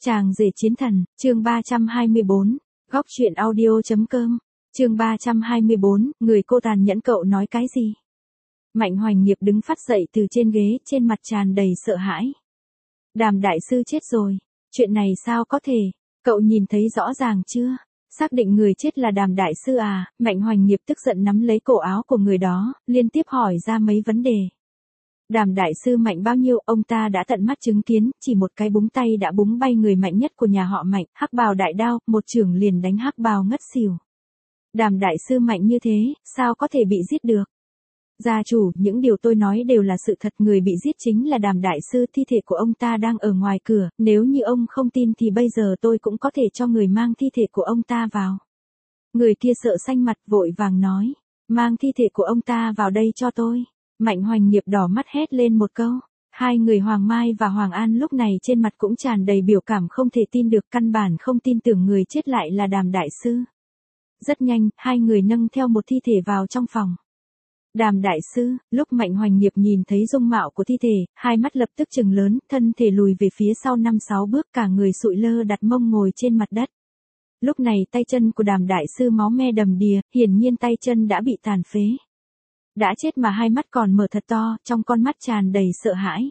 Chàng rể chiến thần, chương 324, góc truyện audio.com, chương 324, người cô tàn nhẫn cậu nói cái gì? Mạnh Hoành Nghiệp đứng phát dậy từ trên ghế, trên mặt tràn đầy sợ hãi. Đàm đại sư chết rồi, chuyện này sao có thể, cậu nhìn thấy rõ ràng chưa? Xác định người chết là Đàm đại sư à? Mạnh Hoành Nghiệp tức giận nắm lấy cổ áo của người đó, liên tiếp hỏi ra mấy vấn đề. Đàm đại sư mạnh bao nhiêu, ông ta đã tận mắt chứng kiến, chỉ một cái búng tay đã búng bay người mạnh nhất của nhà họ Mạnh, hắc bào đại đao, một chưởng liền đánh hắc bào ngất xỉu. Đàm đại sư mạnh như thế, sao có thể bị giết được? Gia chủ, những điều tôi nói đều là sự thật, người bị giết chính là Đàm đại sư, thi thể của ông ta đang ở ngoài cửa, nếu như ông không tin thì bây giờ tôi cũng có thể cho người mang thi thể của ông ta vào. Người kia sợ xanh mặt vội vàng nói, mang thi thể của ông ta vào đây cho tôi. Mạnh Hoành Nghiệp đỏ mắt hét lên một câu. Hai người Hoàng Mai và Hoàng An lúc này trên mặt cũng tràn đầy biểu cảm không thể tin được, căn bản không tin tưởng người chết lại là Đàm đại sư. Rất nhanh, hai người nâng theo một thi thể vào trong phòng. Đàm đại sư, lúc Mạnh Hoành Nghiệp nhìn thấy dung mạo của thi thể, hai mắt lập tức trừng lớn, thân thể lùi về phía sau 5-6 bước, cả người sụi lơ đặt mông ngồi trên mặt đất. Lúc này tay chân của Đàm đại sư máu me đầm đìa, hiển nhiên tay chân đã bị tàn phế. Đã chết mà hai mắt còn mở thật to, trong con mắt tràn đầy sợ hãi.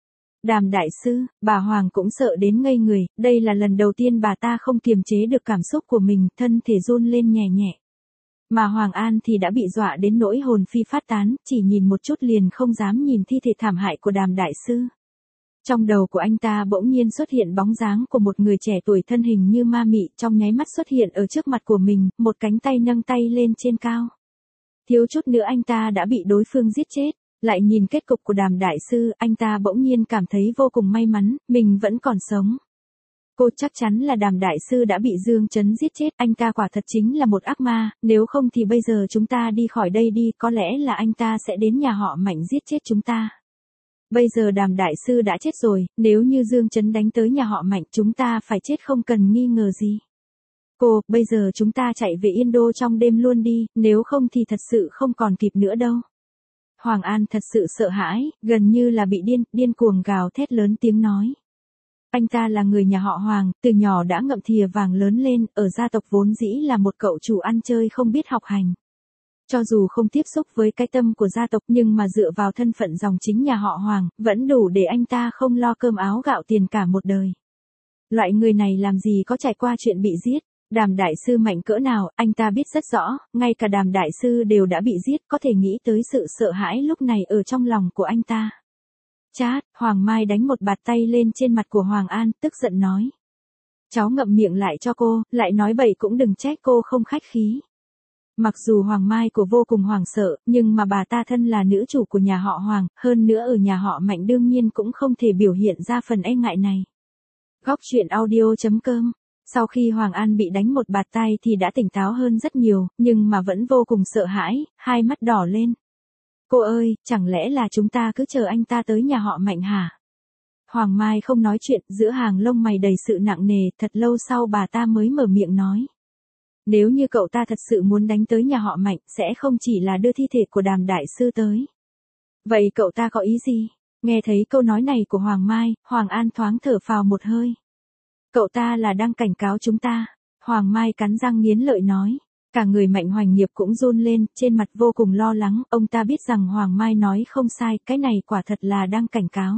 Đàm đại sư, bà Hoàng cũng sợ đến ngây người, đây là lần đầu tiên bà ta không kiềm chế được cảm xúc của mình, thân thể run lên nhẹ nhẹ. Mà Hoàng An thì đã bị dọa đến nỗi hồn phi phát tán, chỉ nhìn một chút liền không dám nhìn thi thể thảm hại của Đàm đại sư. Trong đầu của anh ta bỗng nhiên xuất hiện bóng dáng của một người trẻ tuổi thân hình như ma mị, trong nháy mắt xuất hiện ở trước mặt của mình, một cánh tay nâng tay lên trên cao. Thiếu chút nữa anh ta đã bị đối phương giết chết, lại nhìn kết cục của Đàm đại sư, anh ta bỗng nhiên cảm thấy vô cùng may mắn, mình vẫn còn sống. Cô chắc chắn là Đàm đại sư đã bị Dương Chấn giết chết, anh ta quả thật chính là một ác ma, nếu không thì bây giờ chúng ta đi khỏi đây đi, có lẽ là anh ta sẽ đến nhà họ Mạnh giết chết chúng ta. Bây giờ Đàm đại sư đã chết rồi, nếu như Dương Chấn đánh tới nhà họ Mạnh chúng ta phải chết không cần nghi ngờ gì. Cô, bây giờ chúng ta chạy về Yên Đô trong đêm luôn đi, nếu không thì thật sự không còn kịp nữa đâu. Hoàng An thật sự sợ hãi, gần như là bị điên cuồng gào thét lớn tiếng nói. Anh ta là người nhà họ Hoàng, từ nhỏ đã ngậm thìa vàng lớn lên, ở gia tộc vốn dĩ là một cậu chủ ăn chơi không biết học hành. Cho dù không tiếp xúc với cái tâm của gia tộc nhưng mà dựa vào thân phận dòng chính nhà họ Hoàng, vẫn đủ để anh ta không lo cơm áo gạo tiền cả một đời. Loại người này làm gì có trải qua chuyện bị giết. Đàm đại sư mạnh cỡ nào, anh ta biết rất rõ, ngay cả Đàm đại sư đều đã bị giết, có thể nghĩ tới sự sợ hãi lúc này ở trong lòng của anh ta. Chát, Hoàng Mai đánh một bạt tay lên trên mặt của Hoàng An, tức giận nói. Cháu ngậm miệng lại cho cô, lại nói bậy cũng đừng trách cô không khách khí. Mặc dù Hoàng Mai của vô cùng hoảng sợ, nhưng mà bà ta thân là nữ chủ của nhà họ Hoàng, hơn nữa ở nhà họ Mạnh đương nhiên cũng không thể biểu hiện ra phần e ngại này. Góc truyện audio.com. Sau khi Hoàng An bị đánh một bạt tay thì đã tỉnh táo hơn rất nhiều, nhưng mà vẫn vô cùng sợ hãi, hai mắt đỏ lên. Cô ơi, chẳng lẽ là chúng ta cứ chờ anh ta tới nhà họ Mạnh hả? Hoàng Mai không nói chuyện, giữa hàng lông mày đầy sự nặng nề, thật lâu sau bà ta mới mở miệng nói. Nếu như cậu ta thật sự muốn đánh tới nhà họ Mạnh, sẽ không chỉ là đưa thi thể của Đàm đại sư tới. Vậy cậu ta có ý gì? Nghe thấy câu nói này của Hoàng Mai, Hoàng An thoáng thở phào một hơi. Cậu ta là đang cảnh cáo chúng ta. Hoàng Mai cắn răng nghiến lợi nói. Cả người Mạnh Hoành Nghiệp cũng run lên, trên mặt vô cùng lo lắng, ông ta biết rằng Hoàng Mai nói không sai, cái này quả thật là đang cảnh cáo.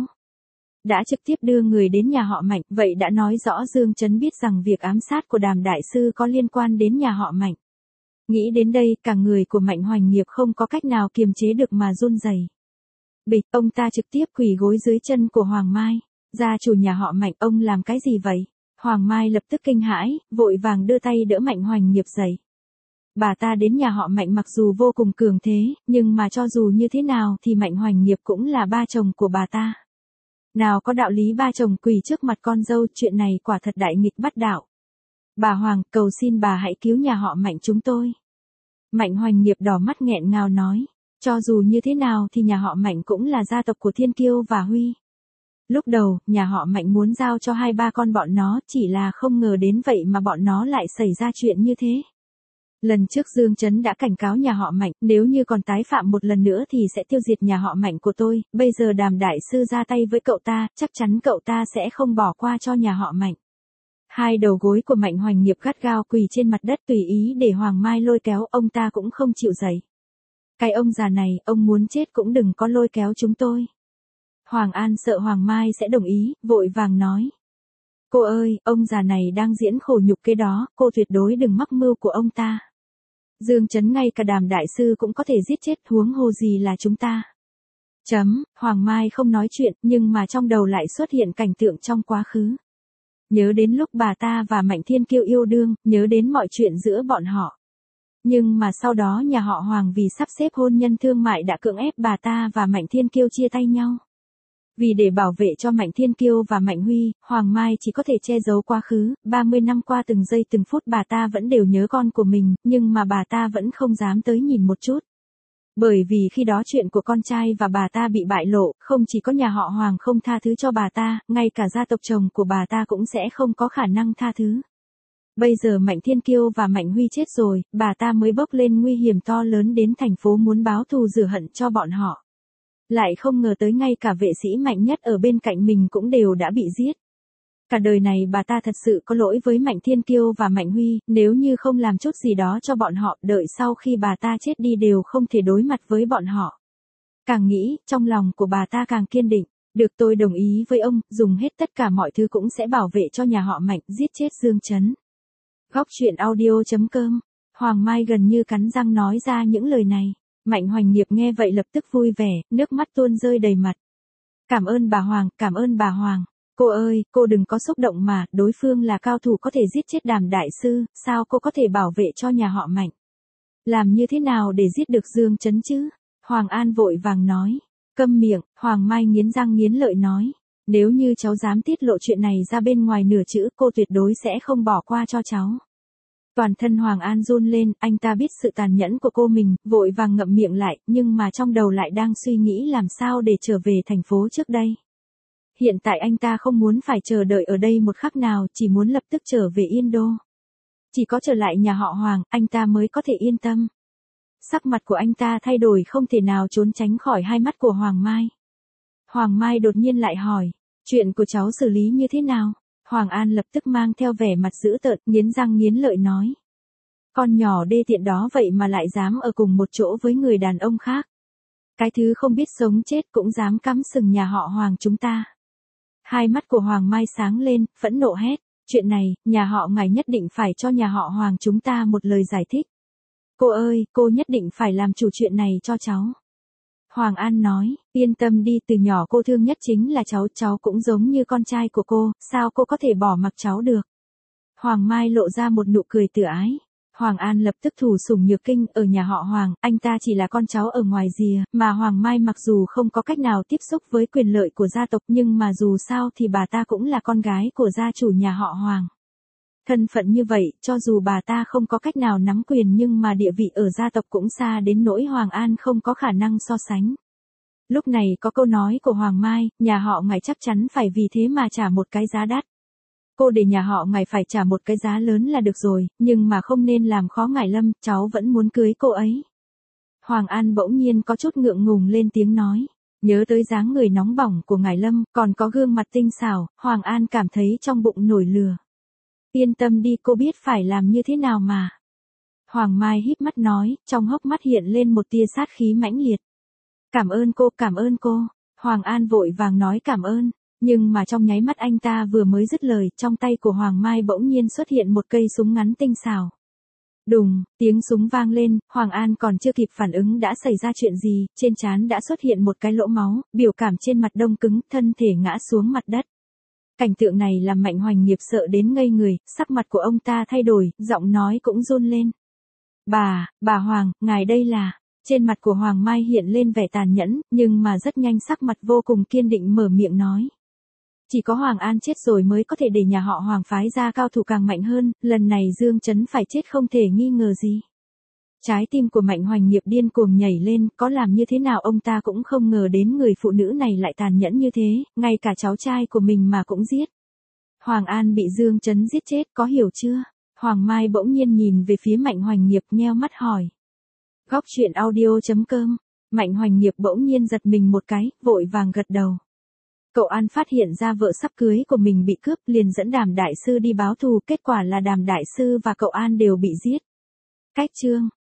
Đã trực tiếp đưa người đến nhà họ Mạnh, vậy đã nói rõ Dương Chấn biết rằng việc ám sát của Đàm đại sư có liên quan đến nhà họ Mạnh. Nghĩ đến đây, cả người của Mạnh Hoành Nghiệp không có cách nào kiềm chế được mà run rẩy. Bịch, ông ta trực tiếp quỳ gối dưới chân của Hoàng Mai. Gia chủ nhà họ Mạnh, ông làm cái gì vậy? Hoàng Mai lập tức kinh hãi, vội vàng đưa tay đỡ Mạnh Hoành Nghiệp dậy. Bà ta đến nhà họ Mạnh mặc dù vô cùng cường thế, nhưng mà cho dù như thế nào thì Mạnh Hoành Nghiệp cũng là ba chồng của bà ta. Nào có đạo lý ba chồng quỳ trước mặt con dâu, chuyện này quả thật đại nghịch bất đạo. Bà Hoàng, cầu xin bà hãy cứu nhà họ Mạnh chúng tôi. Mạnh Hoành Nghiệp đỏ mắt nghẹn ngào nói, cho dù như thế nào thì nhà họ Mạnh cũng là gia tộc của Thiên Kiêu và Huy. Lúc đầu, nhà họ Mạnh muốn giao cho 2-3 con bọn nó, chỉ là không ngờ đến vậy mà bọn nó lại xảy ra chuyện như thế. Lần trước Dương Chấn đã cảnh cáo nhà họ Mạnh, nếu như còn tái phạm một lần nữa thì sẽ tiêu diệt nhà họ Mạnh của tôi, bây giờ Đàm đại sư ra tay với cậu ta, chắc chắn cậu ta sẽ không bỏ qua cho nhà họ Mạnh. Hai đầu gối của Mạnh Hoành Nghiệp gắt gao quỳ trên mặt đất tùy ý để Hoàng Mai lôi kéo, ông ta cũng không chịu dậy. Cái ông già này, ông muốn chết cũng đừng có lôi kéo chúng tôi. Hoàng An sợ Hoàng Mai sẽ đồng ý, vội vàng nói. Cô ơi, ông già này đang diễn khổ nhục cái đó, cô tuyệt đối đừng mắc mưu của ông ta. Dương Chấn ngay cả Đàm đại sư cũng có thể giết chết, huống hồ gì là chúng ta. Hoàng Mai không nói chuyện, nhưng mà trong đầu lại xuất hiện cảnh tượng trong quá khứ. Nhớ đến lúc bà ta và Mạnh Thiên Kiêu yêu đương, nhớ đến mọi chuyện giữa bọn họ. Nhưng mà sau đó nhà họ Hoàng vì sắp xếp hôn nhân thương mại đã cưỡng ép bà ta và Mạnh Thiên Kiêu chia tay nhau. Vì để bảo vệ cho Mạnh Thiên Kiêu và Mạnh Huy, Hoàng Mai chỉ có thể che giấu quá khứ, 30 năm qua từng giây từng phút bà ta vẫn đều nhớ con của mình, nhưng mà bà ta vẫn không dám tới nhìn một chút. Bởi vì khi đó chuyện của con trai và bà ta bị bại lộ, không chỉ có nhà họ Hoàng không tha thứ cho bà ta, ngay cả gia tộc chồng của bà ta cũng sẽ không có khả năng tha thứ. Bây giờ Mạnh Thiên Kiêu và Mạnh Huy chết rồi, bà ta mới bốc lên nguy hiểm to lớn đến thành phố muốn báo thù rửa hận cho bọn họ. Lại không ngờ tới ngay cả vệ sĩ mạnh nhất ở bên cạnh mình cũng đều đã bị giết. Cả đời này bà ta thật sự có lỗi với Mạnh Thiên Kiêu và Mạnh Huy, nếu như không làm chút gì đó cho bọn họ, đợi sau khi bà ta chết đi đều không thể đối mặt với bọn họ. Càng nghĩ, trong lòng của bà ta càng kiên định, được tôi đồng ý với ông, dùng hết tất cả mọi thứ cũng sẽ bảo vệ cho nhà họ Mạnh, giết chết Dương Chấn. Góc truyện audio.com, Hoàng Mai gần như cắn răng nói ra những lời này. Mạnh Hoành Nghiệp nghe vậy lập tức vui vẻ, nước mắt tuôn rơi đầy mặt. Cảm ơn bà Hoàng, cảm ơn bà Hoàng. Cô ơi, cô đừng có xúc động mà, đối phương là cao thủ có thể giết chết Đàm đại sư, sao cô có thể bảo vệ cho nhà họ Mạnh? Làm như thế nào để giết được Dương Chấn chứ? Hoàng An vội vàng nói. Câm miệng, Hoàng Mai nghiến răng nghiến lợi nói. Nếu như cháu dám tiết lộ chuyện này ra bên ngoài nửa chữ, cô tuyệt đối sẽ không bỏ qua cho cháu. Toàn thân Hoàng An run lên, anh ta biết sự tàn nhẫn của cô mình, vội vàng ngậm miệng lại, nhưng mà trong đầu lại đang suy nghĩ làm sao để trở về thành phố trước đây. Hiện tại anh ta không muốn phải chờ đợi ở đây một khắc nào, chỉ muốn lập tức trở về Yên Đô. Chỉ có trở lại nhà họ Hoàng, anh ta mới có thể yên tâm. Sắc mặt của anh ta thay đổi không thể nào trốn tránh khỏi hai mắt của Hoàng Mai. Hoàng Mai đột nhiên lại hỏi, chuyện của cháu xử lý như thế nào? Hoàng An lập tức mang theo vẻ mặt dữ tợn, nghiến răng nghiến lợi nói. Con nhỏ đê tiện đó vậy mà lại dám ở cùng một chỗ với người đàn ông khác. Cái thứ không biết sống chết cũng dám cắm sừng nhà họ Hoàng chúng ta. Hai mắt của Hoàng Mai sáng lên, phẫn nộ hét. Chuyện này, nhà họ ngài nhất định phải cho nhà họ Hoàng chúng ta một lời giải thích. Cô ơi, cô nhất định phải làm chủ chuyện này cho cháu. Hoàng An nói, yên tâm đi, từ nhỏ cô thương nhất chính là cháu cũng giống như con trai của cô, sao cô có thể bỏ mặc cháu được. Hoàng Mai lộ ra một nụ cười từ ái. Hoàng An lập tức thủ sủng nhược kinh, ở nhà họ Hoàng, anh ta chỉ là con cháu ở ngoài rìa, mà Hoàng Mai mặc dù không có cách nào tiếp xúc với quyền lợi của gia tộc nhưng mà dù sao thì bà ta cũng là con gái của gia chủ nhà họ Hoàng. Thân phận như vậy, cho dù bà ta không có cách nào nắm quyền nhưng mà địa vị ở gia tộc cũng xa đến nỗi Hoàng An không có khả năng so sánh. Lúc này có câu nói của Hoàng Mai, nhà họ ngài chắc chắn phải vì thế mà trả một cái giá đắt. Cô để nhà họ ngài phải trả một cái giá lớn là được rồi, nhưng mà không nên làm khó ngài Lâm, cháu vẫn muốn cưới cô ấy. Hoàng An bỗng nhiên có chút ngượng ngùng lên tiếng nói. Nhớ tới dáng người nóng bỏng của ngài Lâm, còn có gương mặt tinh xảo, Hoàng An cảm thấy trong bụng nổi lửa. Yên tâm đi, cô biết phải làm như thế nào mà. Hoàng Mai híp mắt nói, trong hốc mắt hiện lên một tia sát khí mãnh liệt. Cảm ơn cô, cảm ơn cô. Hoàng An vội vàng nói cảm ơn, nhưng mà trong nháy mắt anh ta vừa mới dứt lời, trong tay của Hoàng Mai bỗng nhiên xuất hiện một cây súng ngắn tinh xảo. Đùng, tiếng súng vang lên, Hoàng An còn chưa kịp phản ứng đã xảy ra chuyện gì, trên trán đã xuất hiện một cái lỗ máu, biểu cảm trên mặt đông cứng, thân thể ngã xuống mặt đất. Cảnh tượng này làm Mạnh Hoành Nghiệp sợ đến ngây người, sắc mặt của ông ta thay đổi, giọng nói cũng run lên. Bà Hoàng, ngài đây là... Trên mặt của Hoàng Mai hiện lên vẻ tàn nhẫn, nhưng mà rất nhanh sắc mặt vô cùng kiên định mở miệng nói. Chỉ có Hoàng An chết rồi mới có thể để nhà họ Hoàng phái ra cao thủ càng mạnh hơn, lần này Dương Chấn phải chết không thể nghi ngờ gì. Trái tim của Mạnh Hoành Nghiệp điên cuồng nhảy lên, có làm như thế nào ông ta cũng không ngờ đến người phụ nữ này lại tàn nhẫn như thế, ngay cả cháu trai của mình mà cũng giết. Hoàng An bị Dương Chấn giết chết, có hiểu chưa? Hoàng Mai bỗng nhiên nhìn về phía Mạnh Hoành Nghiệp nheo mắt hỏi. Góc truyện audio.com, Mạnh Hoành Nghiệp bỗng nhiên giật mình một cái, vội vàng gật đầu. Cậu An phát hiện ra vợ sắp cưới của mình bị cướp, liền dẫn Đàm đại sư đi báo thù, kết quả là Đàm đại sư và cậu An đều bị giết. Cách chương